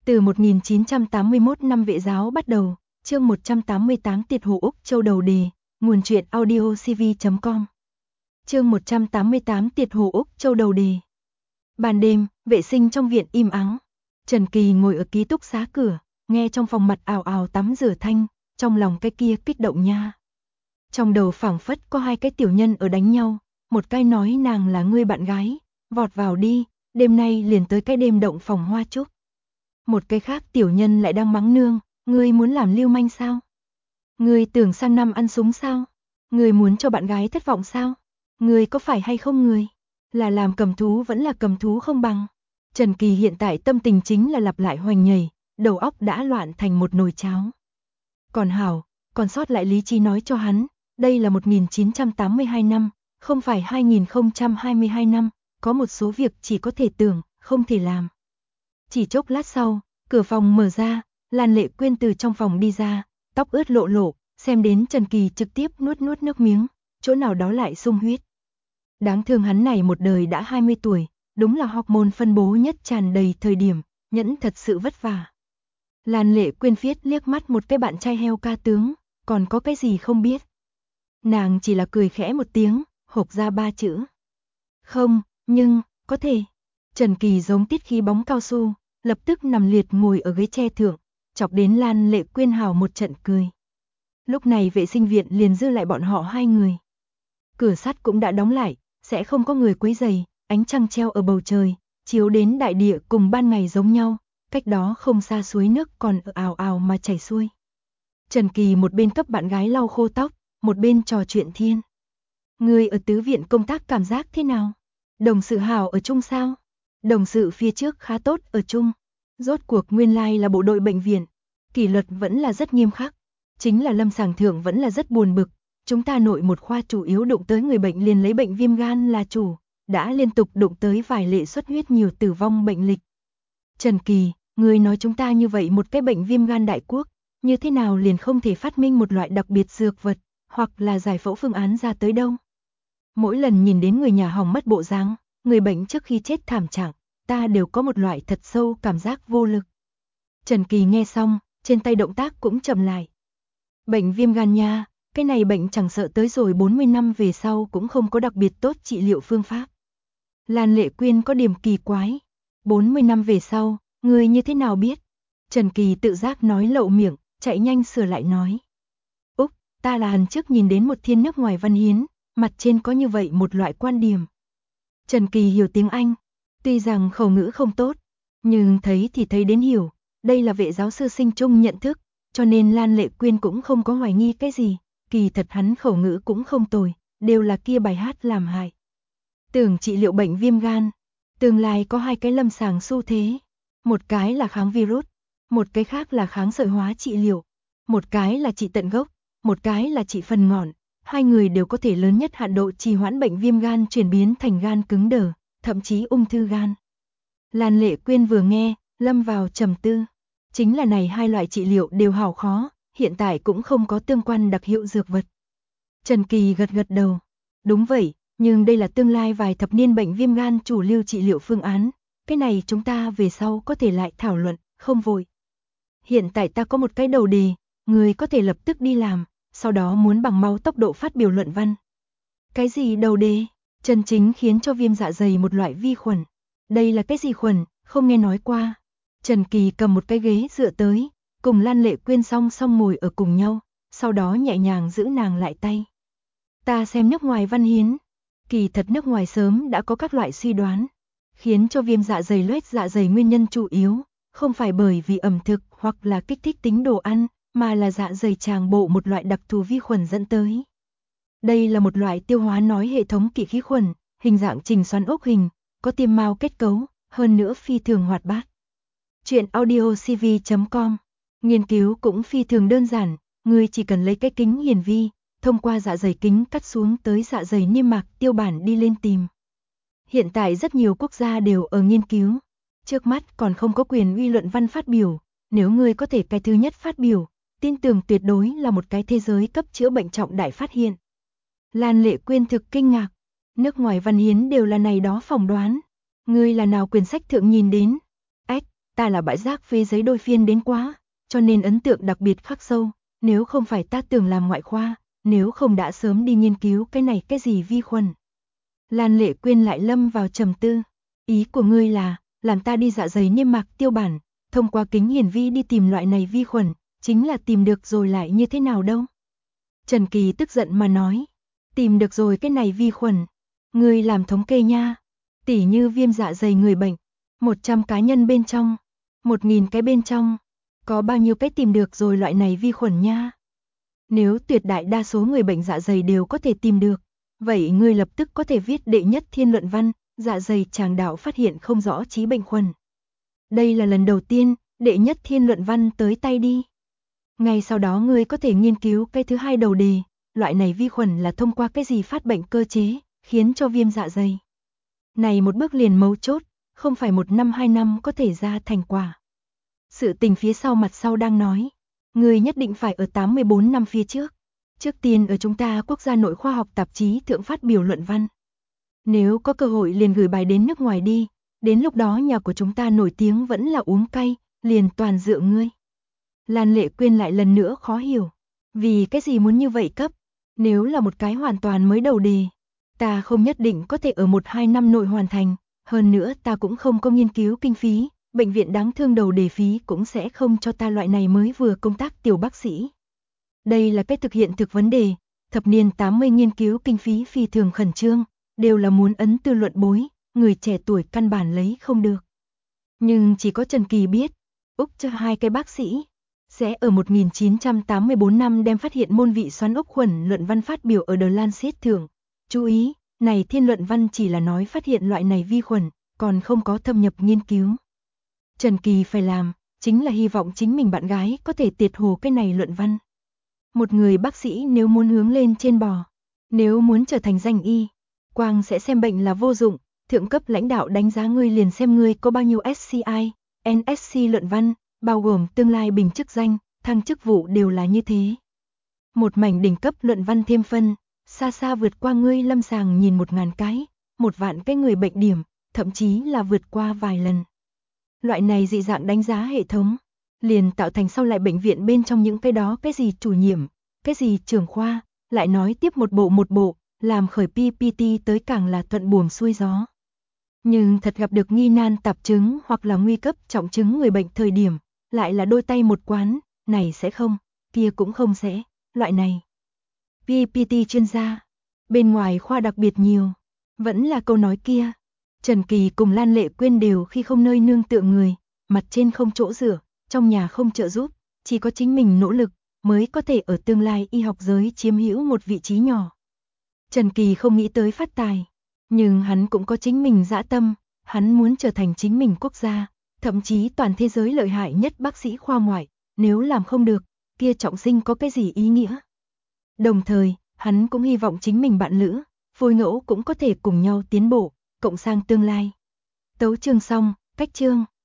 Từ 1981 năm vệ giáo bắt đầu, chương 188 Tiệt Hồ Úc Châu đầu đề, nguồn truyện audiocv.com. Chương 188 Tiệt Hồ Úc Châu đầu đề. Ban đêm, vệ sinh trong viện im ắng. Trần Kỳ ngồi ở ký túc xá cửa, nghe trong phòng mặt ào ào tắm rửa thanh, trong lòng cái kia kích động nha. Trong đầu phảng phất có hai cái tiểu nhân ở đánh nhau, một cái nói nàng là ngươi bạn gái, vọt vào đi, đêm nay liền tới cái đêm động phòng hoa trúc. Một cái khác tiểu nhân lại đang mắng nương, ngươi muốn làm lưu manh sao? Ngươi tưởng sang năm ăn súng sao? Ngươi muốn cho bạn gái thất vọng sao? Ngươi có phải hay không ngươi? Là làm cầm thú vẫn là cầm thú không bằng. Trần Kỳ hiện tại tâm tình chính là lặp lại hoành nhảy, đầu óc đã loạn thành một nồi cháo. Còn hảo, còn sót lại lý trí nói cho hắn, đây là 1982 năm, không phải 2022 năm, có một số việc chỉ có thể tưởng, không thể làm. Chỉ chốc lát sau, cửa phòng mở ra, Lan Lệ Quyên từ trong phòng đi ra, tóc ướt lộ lộ, xem đến Trần Kỳ trực tiếp nuốt nước miếng, chỗ nào đó lại sung huyết. Đáng thương hắn này một đời đã 20 tuổi, đúng là hormone phân bố nhất tràn đầy thời điểm, nhẫn thật sự vất vả. Lan Lệ Quyên viết liếc mắt một cái bạn trai heo ca tướng, còn có cái gì không biết. Nàng chỉ là cười khẽ một tiếng, hộc ra 3 chữ. Không, nhưng, có thể. Trần Kỳ giống tiết khí bóng cao su, lập tức nằm liệt ngồi ở ghế tre thượng, chọc đến Lan Lệ Quyên hào một trận cười. Lúc này vệ sinh viện liền dư lại bọn họ hai người. Cửa sắt cũng đã đóng lại, sẽ không có người quấy rầy, ánh trăng treo ở bầu trời, chiếu đến đại địa cùng ban ngày giống nhau, cách đó không xa suối nước còn ào ào mà chảy xuôi. Trần Kỳ một bên cấp bạn gái lau khô tóc, một bên trò chuyện thiên. Người ở tứ viện công tác cảm giác thế nào? Đồng sự hảo ở chung sao? Đồng sự phía trước khá tốt ở chung. Rốt cuộc nguyên lai là bộ đội bệnh viện. Kỷ luật vẫn là rất nghiêm khắc. Chính là lâm sàng thượng vẫn là rất buồn bực. Chúng ta nội một khoa chủ yếu đụng tới người bệnh liền lấy bệnh viêm gan là chủ. Đã liên tục đụng tới vài lệ xuất huyết nhiều tử vong bệnh lịch. Trần Kỳ, người nói chúng ta như vậy một cái bệnh viêm gan đại quốc. Như thế nào liền không thể phát minh một loại đặc biệt dược vật, hoặc là giải phẫu phương án ra tới đâu. Mỗi lần nhìn đến người nhà hỏng mất bộ dáng, người bệnh trước khi chết thảm trạng, ta đều có một loại thật sâu cảm giác vô lực. Trần Kỳ nghe xong, trên tay động tác cũng chậm lại. Bệnh viêm gan nha, cái này bệnh chẳng sợ tới rồi 40 năm về sau cũng không có đặc biệt tốt trị liệu phương pháp. Lan Lệ Quyên có điểm kỳ quái. 40 năm về sau, người như thế nào biết? Trần Kỳ tự giác nói lậu miệng, chạy nhanh sửa lại nói. Úc, ta là lần trước nhìn đến một thiên nước ngoài văn hiến, mặt trên có như vậy một loại quan điểm. Trần Kỳ hiểu tiếng Anh, tuy rằng khẩu ngữ không tốt, nhưng thấy thì thấy đến hiểu, đây là vệ giáo sư sinh chung nhận thức, cho nên Lan Lệ Quyên cũng không có hoài nghi cái gì, kỳ thật hắn khẩu ngữ cũng không tồi, đều là kia bài hát làm hại. Tưởng trị liệu bệnh viêm gan, tương lai có hai cái lâm sàng xu thế, một cái là kháng virus, một cái khác là kháng sợi hóa trị liệu, một cái là trị tận gốc, một cái là trị phần ngọn. Hai người đều có thể lớn nhất hạn độ trì hoãn bệnh viêm gan chuyển biến thành gan cứng đờ, thậm chí ung thư gan. Lan Lệ Quyên vừa nghe, lâm vào trầm tư. Chính là này hai loại trị liệu đều hảo khó, hiện tại cũng không có tương quan đặc hiệu dược vật. Trần Kỳ gật gật đầu. Đúng vậy, nhưng đây là tương lai vài thập niên bệnh viêm gan chủ lưu trị liệu phương án. Cái này chúng ta về sau có thể lại thảo luận, không vội. Hiện tại ta có một cái đầu đề, người có thể lập tức đi làm. Sau đó muốn bằng mau tốc độ phát biểu luận văn. Cái gì đầu đề? Chân chính khiến cho viêm dạ dày một loại vi khuẩn. Đây là cái gì khuẩn, không nghe nói qua. Trần Kỳ cầm một cái ghế dựa tới, cùng Lan Lệ Quyên song song ngồi ở cùng nhau, sau đó nhẹ nhàng giữ nàng lại tay. Ta xem nước ngoài văn hiến, kỳ thật nước ngoài sớm đã có các loại suy đoán, khiến cho viêm dạ dày loét dạ dày nguyên nhân chủ yếu, không phải bởi vì ẩm thực hoặc là kích thích tính đồ ăn, mà là dạ dày tràng bộ một loại đặc thù vi khuẩn dẫn tới. Đây là một loại tiêu hóa nói hệ thống kỵ khí khuẩn, hình dạng trình xoắn ốc hình, có tiêm mao kết cấu, hơn nữa phi thường hoạt bát. Chuyện audiocv.com. Nghiên cứu cũng phi thường đơn giản, người chỉ cần lấy cái kính hiển vi, thông qua dạ dày kính cắt xuống tới dạ dày niêm mạc tiêu bản đi lên tìm. Hiện tại rất nhiều quốc gia đều ở nghiên cứu, trước mắt còn không có quyền uy luận văn phát biểu, nếu người có thể cái thứ nhất phát biểu, tin tưởng tuyệt đối là một cái thế giới cấp chữa bệnh trọng đại phát hiện. Lan Lệ Quyên thực kinh ngạc, nước ngoài văn hiến đều là này đó phỏng đoán, ngươi là nào quyển sách thượng nhìn đến? Ách, ta là bãi rác phế giấy đôi phiên đến quá, cho nên ấn tượng đặc biệt khắc sâu, nếu không phải ta tưởng làm ngoại khoa, nếu không đã sớm đi nghiên cứu cái này cái gì vi khuẩn. Lan Lệ Quyên lại lâm vào trầm tư, ý của ngươi là, làm ta đi dạ dày niêm mạc tiêu bản, thông qua kính hiển vi đi tìm loại này vi khuẩn, chính là tìm được rồi lại như thế nào đâu? Trần Kỳ tức giận mà nói, tìm được rồi cái này vi khuẩn, ngươi làm thống kê nha, tỉ như viêm dạ dày người bệnh, 100 cá nhân bên trong, 1000 cái bên trong, có bao nhiêu cái tìm được rồi loại này vi khuẩn nha? Nếu tuyệt đại đa số người bệnh dạ dày đều có thể tìm được, vậy ngươi lập tức có thể viết đệ nhất thiên luận văn, dạ dày tràng đạo phát hiện không rõ trí bệnh khuẩn. Đây là lần đầu tiên, đệ nhất thiên luận văn tới tay đi. Ngay sau đó ngươi có thể nghiên cứu cái thứ hai đầu đề, loại này vi khuẩn là thông qua cái gì phát bệnh cơ chế, khiến cho viêm dạ dày. Này một bước liền mấu chốt, không phải 1 năm 2 năm có thể ra thành quả. Sự tình phía sau mặt sau đang nói, ngươi nhất định phải ở 84 năm phía trước. Trước tiên ở chúng ta quốc gia nội khoa học tạp chí thượng phát biểu luận văn. Nếu có cơ hội liền gửi bài đến nước ngoài đi, đến lúc đó nhà của chúng ta nổi tiếng vẫn là uống cay, liền toàn dựa ngươi. Lan Lệ Quyên lại lần nữa khó hiểu, vì cái gì muốn như vậy cấp, nếu là một cái hoàn toàn mới đầu đề, ta không nhất định có thể ở 1-2 năm nội hoàn thành, hơn nữa ta cũng không có nghiên cứu kinh phí, bệnh viện đáng thương đầu đề phí cũng sẽ không cho ta loại này mới vừa công tác tiểu bác sĩ. Đây là cái thực hiện thực vấn đề, thập niên 80 nghiên cứu kinh phí phi thường khẩn trương, đều là muốn ấn tư luận bối, người trẻ tuổi căn bản lấy không được. Nhưng chỉ có Trần Kỳ biết, Úc cho 2 cái bác sĩ, sẽ ở 1984 năm đem phát hiện môn vị xoắn ốc khuẩn luận văn phát biểu ở The Lancet thưởng. Chú ý, này thiên luận văn chỉ là nói phát hiện loại này vi khuẩn, còn không có thâm nhập nghiên cứu. Trần Kỳ phải làm, chính là hy vọng chính mình bạn gái có thể tiệt hồ cái này luận văn. Một người bác sĩ nếu muốn hướng lên trên bò, nếu muốn trở thành danh y, quang sẽ xem bệnh là vô dụng, thượng cấp lãnh đạo đánh giá ngươi liền xem ngươi có bao nhiêu SCI, NSC luận văn, bao gồm tương lai bình chức danh, thăng chức vụ đều là như thế. Một mảnh đỉnh cấp luận văn thêm phân, xa xa vượt qua ngươi lâm sàng nhìn 1000 cái, 1 vạn cái người bệnh điểm, thậm chí là vượt qua vài lần. Loại này dị dạng đánh giá hệ thống, liền tạo thành sau lại bệnh viện bên trong những cái đó cái gì chủ nhiệm, cái gì trưởng khoa, lại nói tiếp một bộ, làm khởi PPT tới càng là thuận buồm xuôi gió. Nhưng thật gặp được nghi nan tạp chứng hoặc là nguy cấp trọng chứng người bệnh thời điểm, lại là đôi tay một quán, này sẽ không, kia cũng không sẽ, loại này. PPT chuyên gia, bên ngoài khoa đặc biệt nhiều, vẫn là câu nói kia. Trần Kỳ cùng Lan Lệ Quyên đều khi không nơi nương tựa người, mặt trên không chỗ dựa, trong nhà không trợ giúp, chỉ có chính mình nỗ lực mới có thể ở tương lai y học giới chiếm hữu một vị trí nhỏ. Trần Kỳ không nghĩ tới phát tài, nhưng hắn cũng có chính mình dã tâm, hắn muốn trở thành chính mình quốc gia, thậm chí toàn thế giới lợi hại nhất bác sĩ khoa ngoại, nếu làm không được, kia trọng sinh có cái gì ý nghĩa. Đồng thời, hắn cũng hy vọng chính mình bạn lữ, phôi ngẫu cũng có thể cùng nhau tiến bộ, cộng sang tương lai. Tấu chương xong, cách chương.